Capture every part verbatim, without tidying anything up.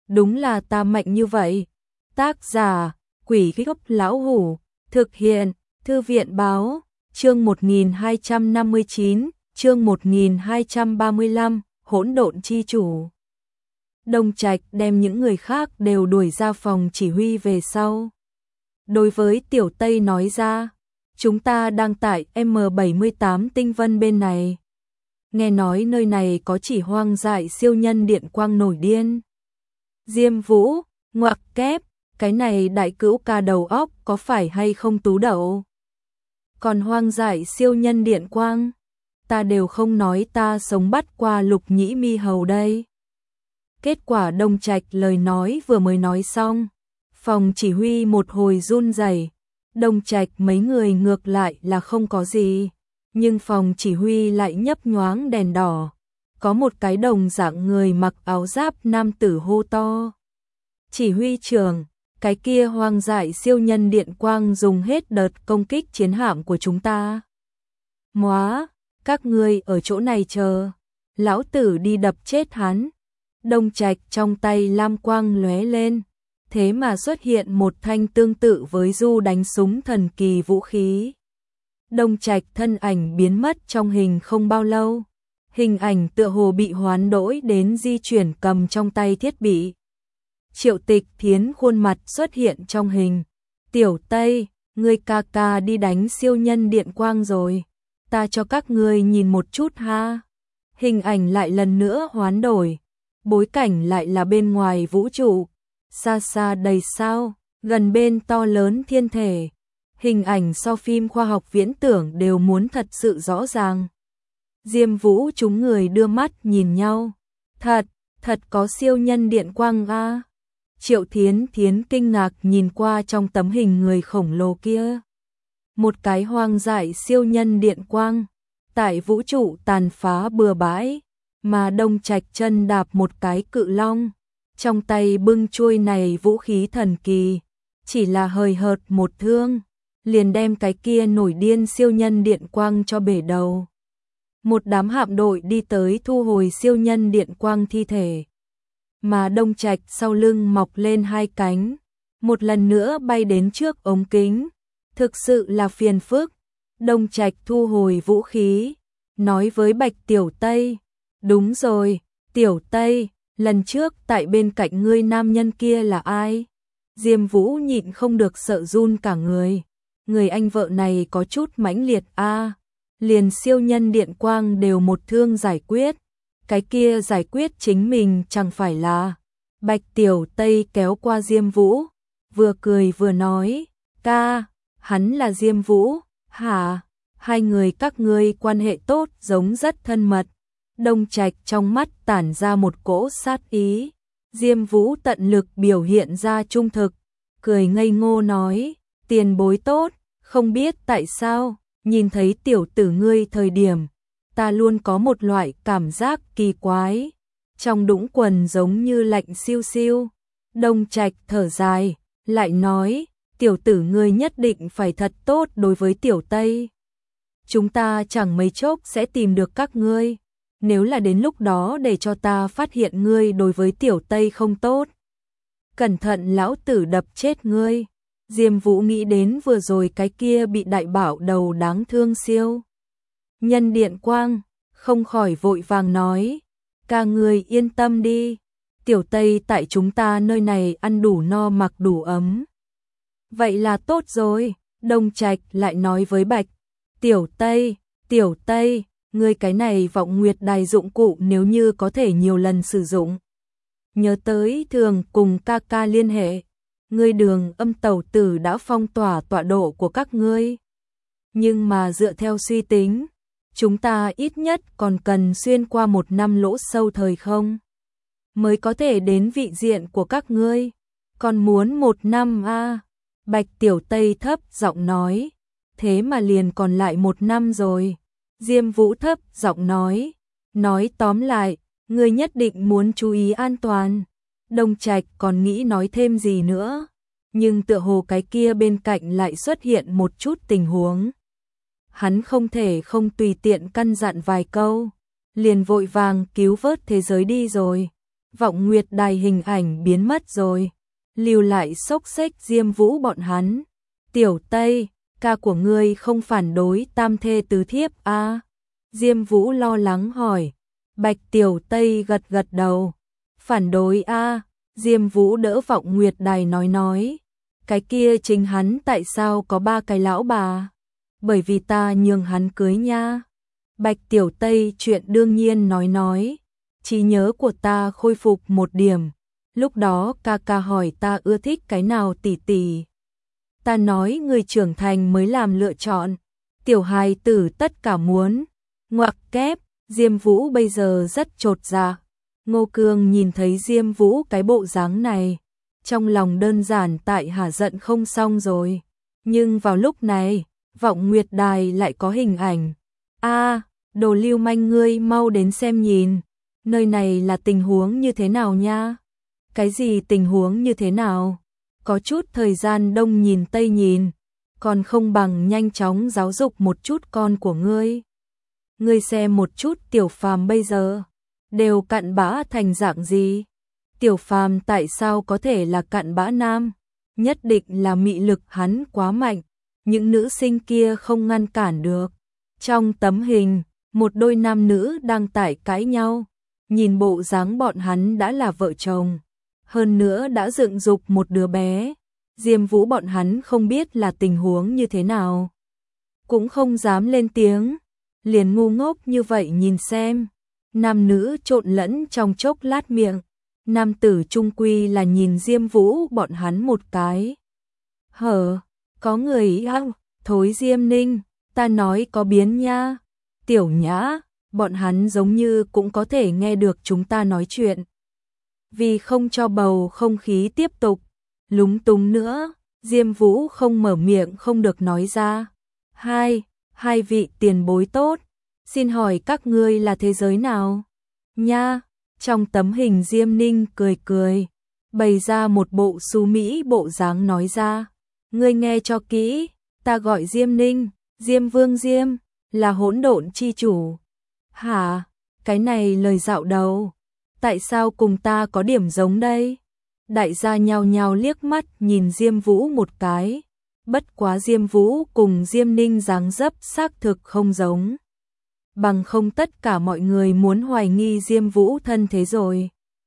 đúng là ta mạnh như vậy. Tác giả, Quỷ Gốc Lão Hủ, thực hiện, Thư viện báo, chương một nghìn hai trăm năm mươi chín, chương một nghìn hai trăm ba mươi lăm, hỗn độn chi chủ. Đông Trạch đem những người khác đều đuổi ra phòng chỉ huy về sau. Đối với Tiểu Tây nói ra, chúng ta đang tại M bảy mươi tám tinh vân bên này. Nghe nói nơi này có chỉ hoang dại siêu nhân điện quang nổi điên. Diêm Vũ, ngoặc kép, cái này đại cữu ca đầu óc có phải hay không tú đậu? Còn hoang dại siêu nhân điện quang, ta đều không nói ta sống bắt qua Lục Nhĩ Mi Hầu đây. Kết quả Đông Trạch lời nói vừa mới nói xong, phòng chỉ huy một hồi run rẩy. Đông Trạch mấy người ngược lại là không có gì, nhưng phòng chỉ huy lại nhấp nhoáng đèn đỏ. Có một cái đồng dạng người mặc áo giáp nam tử hô to. Chỉ huy trưởng, cái kia hoang dại siêu nhân điện quang dùng hết đợt công kích chiến hạm của chúng ta. Móa, các ngươi ở chỗ này chờ, lão tử đi đập chết hắn. Đông Trạch trong tay lam quang lóe lên, thế mà xuất hiện một thanh tương tự với du đánh súng thần kỳ vũ khí. Đông Trạch thân ảnh biến mất trong hình không bao lâu, hình ảnh tựa hồ bị hoán đổi đến di chuyển cầm trong tay thiết bị. Triệu Tịch Thiến khuôn mặt xuất hiện trong hình. Tiểu Tây, ngươi ca ca đi đánh siêu nhân điện quang rồi, ta cho các ngươi nhìn một chút ha. Hình ảnh lại lần nữa hoán đổi, bối cảnh lại là bên ngoài vũ trụ, xa xa đầy sao, gần bên to lớn thiên thể. Hình ảnh so phim khoa học viễn tưởng đều muốn thật sự rõ ràng. Diêm Vũ chúng người đưa mắt nhìn nhau. Thật, thật có siêu nhân điện quang a. Triệu Thiến Thiến kinh ngạc nhìn qua trong tấm hình người khổng lồ kia. Một cái hoang dại siêu nhân điện quang, tại vũ trụ tàn phá bừa bãi, mà Đông Trạch chân đạp một cái cự long, trong tay bưng chuôi này vũ khí thần kỳ, chỉ là hời hợt một thương, liền đem cái kia nổi điên siêu nhân điện quang cho bể đầu. Một đám hạm đội đi tới thu hồi siêu nhân điện quang thi thể, mà Đông Trạch sau lưng mọc lên hai cánh, một lần nữa bay đến trước ống kính. Thực sự là phiền phức. Đông Trạch thu hồi vũ khí, nói với Bạch Tiểu Tây, đúng rồi, Tiểu Tây, lần trước tại bên cạnh ngươi nam nhân kia là ai? Diêm Vũ nhịn không được sợ run cả người. Người anh vợ này có chút mãnh liệt a, liền siêu nhân điện quang đều một thương giải quyết, cái kia giải quyết chính mình chẳng phải là. Bạch Tiểu Tây kéo qua Diêm Vũ, vừa cười vừa nói, ca, hắn là Diêm Vũ, hả? Hai người các ngươi quan hệ tốt giống rất thân mật. Đông Trạch trong mắt tản ra một cỗ sát ý. Diêm Vũ tận lực biểu hiện ra trung thực, cười ngây ngô nói, tiền bối tốt, không biết tại sao, nhìn thấy tiểu tử ngươi thời điểm, ta luôn có một loại cảm giác kỳ quái, trong đũng quần giống như lạnh siêu siêu. Đông Trạch thở dài, lại nói, tiểu tử ngươi nhất định phải thật tốt đối với Tiểu Tây. Chúng ta chẳng mấy chốc sẽ tìm được các ngươi, nếu là đến lúc đó để cho ta phát hiện ngươi đối với Tiểu Tây không tốt, cẩn thận lão tử đập chết ngươi. Diêm Vũ nghĩ đến vừa rồi cái kia bị đại bảo đầu đáng thương siêu nhân điện quang, không khỏi vội vàng nói, ca ngươi yên tâm đi, Tiểu Tây tại chúng ta nơi này ăn đủ no mặc đủ ấm. Vậy là tốt rồi. Đông Trạch lại nói với Bạch Tiểu Tây, Tiểu Tây, ngươi cái này vọng nguyệt đài dụng cụ nếu như có thể nhiều lần sử dụng, nhớ tới thường cùng ca ca liên hệ. Ngươi Đường Âm tẩu tử đã phong tỏa tọa độ của các ngươi, nhưng mà dựa theo suy tính, chúng ta ít nhất còn cần xuyên qua một năm lỗ sâu thời không mới có thể đến vị diện của các ngươi. Còn muốn một năm a? À? Bạch Tiểu Tây thấp giọng nói, thế mà liền còn lại một năm rồi. Diêm Vũ thấp giọng nói, nói tóm lại, ngươi nhất định muốn chú ý an toàn. Đông Trạch còn nghĩ nói thêm gì nữa, nhưng tựa hồ cái kia bên cạnh lại xuất hiện một chút tình huống. Hắn không thể không tùy tiện căn dặn vài câu, liền vội vàng cứu vớt thế giới đi rồi. Vọng Nguyệt Đài hình ảnh biến mất rồi, lưu lại xốc xếch Diêm Vũ bọn hắn. Tiểu Tây, ca của ngươi không phản đối tam thê tứ thiếp à? Diêm Vũ lo lắng hỏi. Bạch Tiểu Tây gật gật đầu. Phản đối à? Diêm Vũ đỡ Vọng Nguyệt Đài nói nói. Cái kia chính hắn tại sao có ba cái lão bà? Bởi vì ta nhường hắn cưới nha. Bạch Tiểu Tây chuyện đương nhiên nói nói. Trí nhớ của ta khôi phục một điểm. Lúc đó ca ca hỏi ta ưa thích cái nào tỷ tỷ. Ta nói người trưởng thành mới làm lựa chọn. Tiểu hài tử tất cả muốn. Ngoặc kép, Diêm Vũ bây giờ rất chột dạ. Ngô Cương nhìn thấy Diêm Vũ cái bộ dáng này. Trong lòng đơn giản tại hả giận không xong rồi. Nhưng vào lúc này, Vọng Nguyệt Đài lại có hình ảnh. A, đồ lưu manh ngươi mau đến xem nhìn. Nơi này là tình huống như thế nào nha? Cái gì tình huống như thế nào? Có chút thời gian đông nhìn tây nhìn, còn không bằng nhanh chóng giáo dục một chút con của ngươi. Ngươi xem một chút Tiểu Phàm bây giờ, đều cặn bã thành dạng gì? Tiểu Phàm tại sao có thể là cặn bã nam? Nhất định là mị lực hắn quá mạnh, những nữ sinh kia không ngăn cản được. Trong tấm hình, một đôi nam nữ đang tại cãi nhau, nhìn bộ dáng bọn hắn đã là vợ chồng, hơn nữa đã dựng dục một đứa bé. Diêm Vũ bọn hắn không biết là tình huống như thế nào, cũng không dám lên tiếng, liền ngu ngốc như vậy nhìn xem. Nam nữ trộn lẫn trong chốc lát miệng, nam tử trung quy là nhìn Diêm Vũ bọn hắn một cái. Hở, có người ý ao, thối Diêm Ninh, ta nói có biến nha. Tiểu Nhã, bọn hắn giống như cũng có thể nghe được chúng ta nói chuyện. Vì không cho bầu không khí tiếp tục lúng túng nữa, Diêm Vũ không mở miệng không được nói ra. Hai, hai vị tiền bối tốt, xin hỏi các ngươi là thế giới nào? Nha, trong tấm hình Diêm Ninh cười cười, bày ra một bộ xú mỹ bộ dáng nói ra. Ngươi nghe cho kỹ, ta gọi Diêm Ninh, Diêm Vương Diêm, là hỗn độn chi chủ. Hả, cái này lời dạo đầu, tại sao cùng ta có điểm giống đây? Đại gia nhao nhao liếc mắt nhìn Diêm Vũ một cái, bất quá Diêm Vũ cùng Diêm Ninh dáng dấp xác thực không giống. Bằng không tất cả mọi người muốn hoài nghi Diêm Vũ thân thế rồi.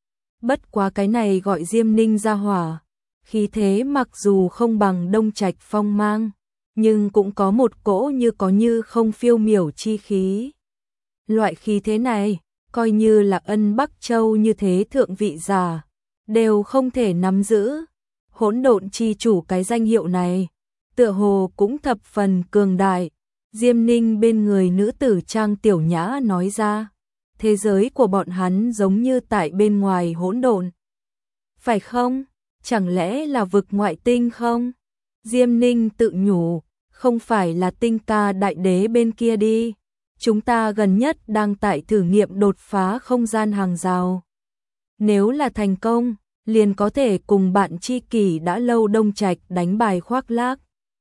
Bất quá cái này gọi Diêm Ninh ra hỏa, khí thế mặc dù không bằng Đông Trạch phong mang, nhưng cũng có một cỗ như có như không phiêu miểu chi khí. Loại khí thế này, coi như là Ân Bắc Châu như thế thượng vị giả, đều không thể nắm giữ. Hỗn độn chi chủ cái danh hiệu này, tựa hồ cũng thập phần cường đại. Diêm Ninh bên người nữ tử Trang Tiểu Nhã nói ra, thế giới của bọn hắn giống như tại bên ngoài hỗn độn. Phải không? Chẳng lẽ là vực ngoại tinh không? Diêm Ninh tự nhủ, không phải là tinh ca đại đế bên kia đi. Chúng ta gần nhất đang tại thử nghiệm đột phá không gian hàng rào. Nếu là thành công, liền có thể cùng bạn tri kỷ đã lâu Đông Trạch đánh bài khoác lác.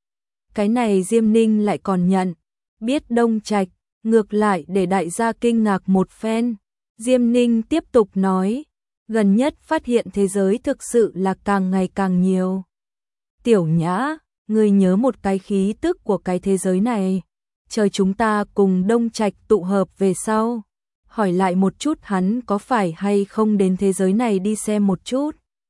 Cái này Diêm Ninh lại còn nhận, biết Đông Trạch, ngược lại để đại gia kinh ngạc một phen. Diêm Ninh tiếp tục nói, gần nhất phát hiện thế giới thực sự là càng ngày càng nhiều. Tiểu Nhã, ngươi nhớ một cái khí tức của cái thế giới này. Chờ chúng ta cùng Đông Trạch tụ hợp về sau, hỏi lại một chút hắn có phải hay không đến thế giới này đi xem một chút.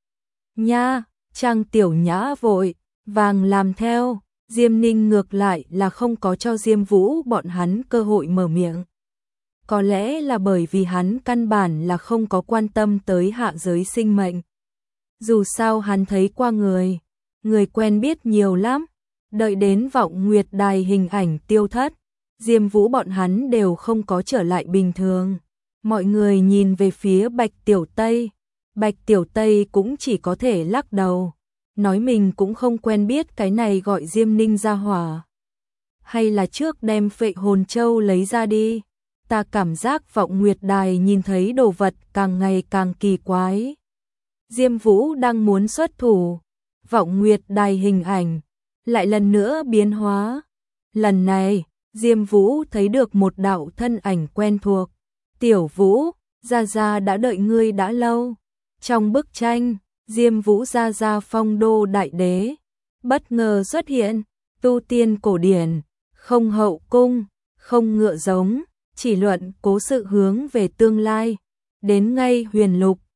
Nha, Trang Tiểu Nhã vội vàng làm theo. Diêm Ninh ngược lại là không có cho Diêm Vũ bọn hắn cơ hội mở miệng. Có lẽ là bởi vì hắn căn bản là không có quan tâm tới hạ giới sinh mệnh. Dù sao hắn thấy qua người, người quen biết nhiều lắm. Đợi đến Vọng Nguyệt Đài hình ảnh tiêu thất, Diêm Vũ bọn hắn đều không có trở lại bình thường. Mọi người nhìn về phía Bạch Tiểu Tây, Bạch Tiểu Tây cũng chỉ có thể lắc đầu, nói mình cũng không quen biết cái này gọi Diêm Ninh ra hỏa. Hay là trước đem Phệ Hồn Châu lấy ra đi, ta cảm giác Vọng Nguyệt Đài nhìn thấy đồ vật càng ngày càng kỳ quái. Diêm Vũ đang muốn xuất thủ, Vọng Nguyệt Đài hình ảnh lại lần nữa biến hóa. Lần này, Diêm Vũ thấy được một đạo thân ảnh quen thuộc. Tiểu Vũ, Gia Gia đã đợi ngươi đã lâu. Trong bức tranh, Diêm Vũ Gia Gia phong đô đại đế, bất ngờ xuất hiện, tu tiên cổ điển, không hậu cung, không ngựa giống, chỉ luận cố sự hướng về tương lai. Đến ngay huyền lục,